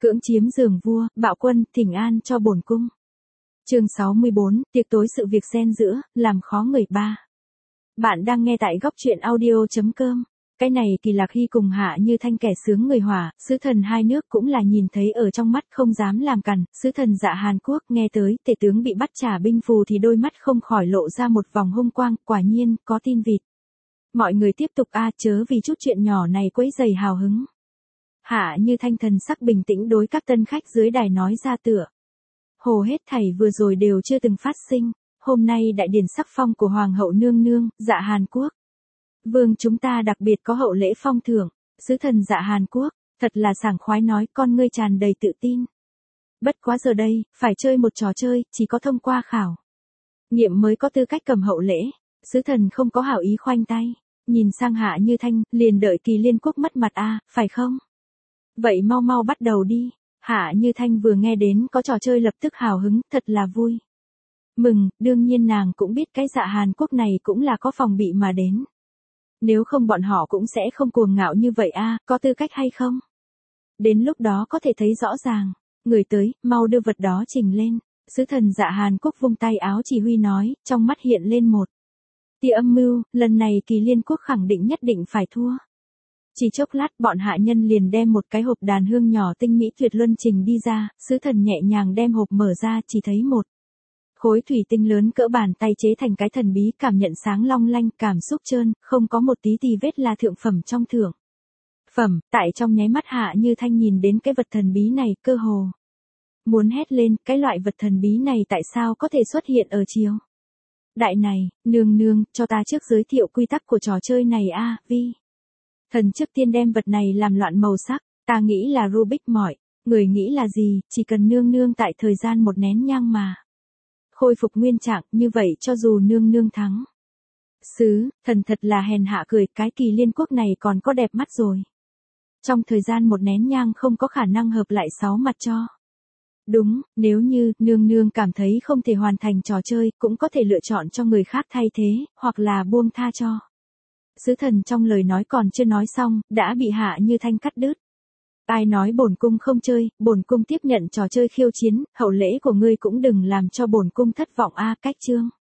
Cưỡng chiếm giường vua, bạo quân, thỉnh an cho bổn cung. Chương 64, tiệc tối sự việc xen giữa, làm khó người ba. Bạn đang nghe tại góc truyện audio.com. Cái này kỳ lạc hy cùng Hạ Như Thanh kẻ sướng người hỏa, sứ thần hai nước cũng là nhìn thấy ở trong mắt không dám làm cằn, sứ thần Dạ Hàn Quốc nghe tới tể tướng bị bắt trả binh phù thì đôi mắt không khỏi lộ ra một vòng hung quang, quả nhiên, có tin vịt. Mọi người tiếp tục chớ vì chút chuyện nhỏ này quấy rầy hào hứng. Hạ Như Thanh thần sắc bình tĩnh đối các tân khách dưới đài nói ra tựa. Hồ hết thảy vừa rồi đều chưa từng phát sinh, hôm nay đại điển sắc phong của Hoàng hậu nương nương, Dạ Hàn Quốc. Vương chúng ta đặc biệt có hậu lễ phong thưởng, sứ thần Dạ Hàn Quốc, thật là sảng khoái nói con ngươi tràn đầy tự tin. Bất quá giờ đây, phải chơi một trò chơi, chỉ có thông qua khảo nghiệm mới có tư cách cầm hậu lễ, sứ thần không có hảo ý khoanh tay, nhìn sang Hạ Như Thanh, liền đợi Kỳ Liên Quốc mất mặt phải không? Vậy mau mau bắt đầu đi. Hạ Như Thanh vừa nghe đến có trò chơi lập tức hào hứng, thật là vui. Mừng, đương nhiên nàng cũng biết cái Dạ Hàn Quốc này cũng là có phòng bị mà đến. Nếu không bọn họ cũng sẽ không cuồng ngạo như vậy có tư cách hay không? Đến lúc đó có thể thấy rõ ràng. Người tới, mau đưa vật đó trình lên. Sứ thần Dạ Hàn Quốc vung tay áo chỉ huy nói, trong mắt hiện lên một tia âm mưu, lần này Kỳ Liên Quốc khẳng định nhất định phải thua. Chỉ chốc lát bọn hạ nhân liền đem một cái hộp đàn hương nhỏ tinh mỹ tuyệt luân trình đi ra, sứ thần nhẹ nhàng đem hộp mở ra chỉ thấy một khối thủy tinh lớn cỡ bàn tay chế thành cái thần bí cảm nhận sáng long lanh cảm xúc trơn, không có một tí tì vết là thượng phẩm trong thượng phẩm, tại trong nháy mắt Hạ Như Thanh nhìn đến cái vật thần bí này cơ hồ muốn hét lên, cái loại vật thần bí này tại sao có thể xuất hiện ở triều đại này, nương nương, cho ta trước giới thiệu quy tắc của trò chơi này vi. Thần trước tiên đem vật này làm loạn màu sắc, ta nghĩ là Rubik mọi người nghĩ là gì, chỉ cần nương nương tại thời gian một nén nhang mà khôi phục nguyên trạng, như vậy cho dù nương nương thắng. Thần thật là hèn hạ cười, cái Kỳ Liên Quốc này còn có đẹp mắt rồi. Trong thời gian một nén nhang không có khả năng hợp lại 6 mặt cho. Đúng, nếu như nương nương cảm thấy không thể hoàn thành trò chơi, cũng có thể lựa chọn cho người khác thay thế, hoặc là buông tha cho. Sứ thần trong lời nói còn chưa nói xong, đã bị Hạ Như Thanh cắt đứt. Ai nói bổn cung không chơi, bổn cung tiếp nhận trò chơi khiêu chiến, hậu lễ của ngươi cũng đừng làm cho bổn cung thất vọng cách chương.